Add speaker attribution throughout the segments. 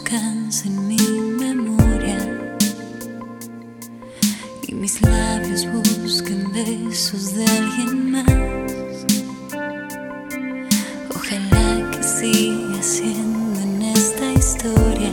Speaker 1: buscas en mi memoria y mis labios buscan besos de alguien más. Ojalá que siga siendo en esta historia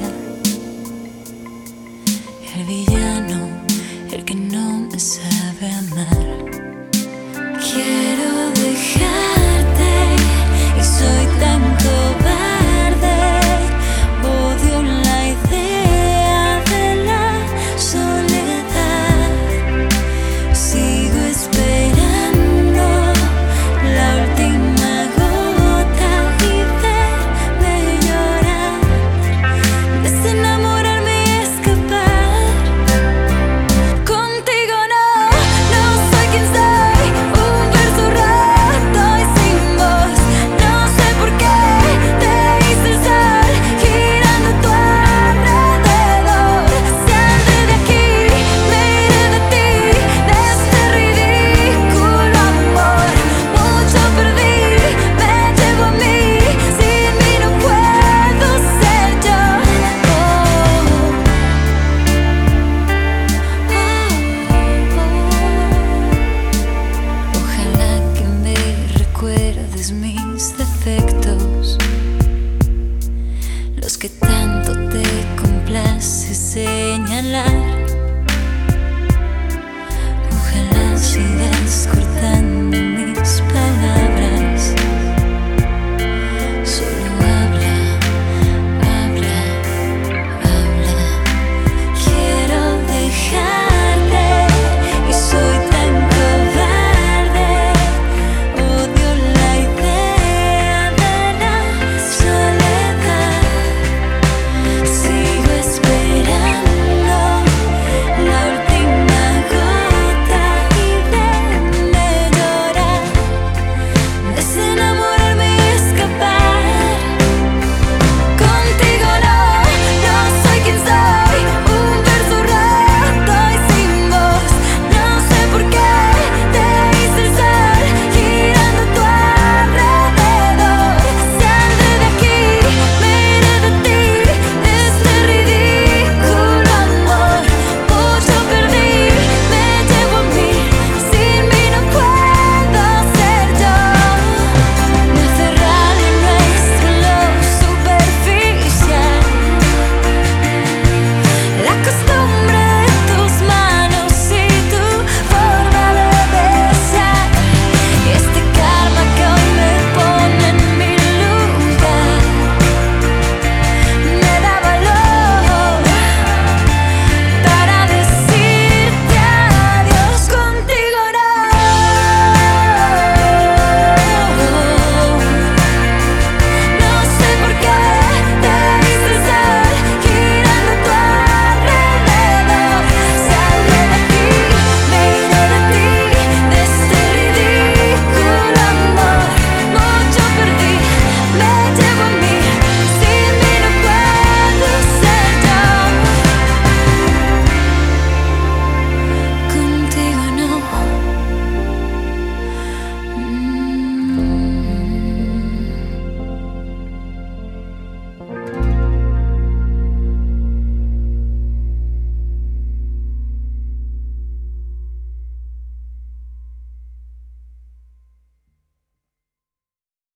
Speaker 1: el villano, el que no me sabe amar. Quiero dejarte y soy tan cobarde. Odio la idea de la soledad. Sigo esperando la última gota y verme llorar, desenamorarme y escapar. Contigo no soy quien soy, un verso roto y sin voz. No sé por qué te hice el sol girando a tu alrededor. Saldré de aquí, me iré de ti, de este ridículo amor. Mucho perdí, me llevo a mí, sin mí no puedo ser yo. Ojalá que me recuerdes mis defectos, los que tanto te complace señalar. Ojalá sigas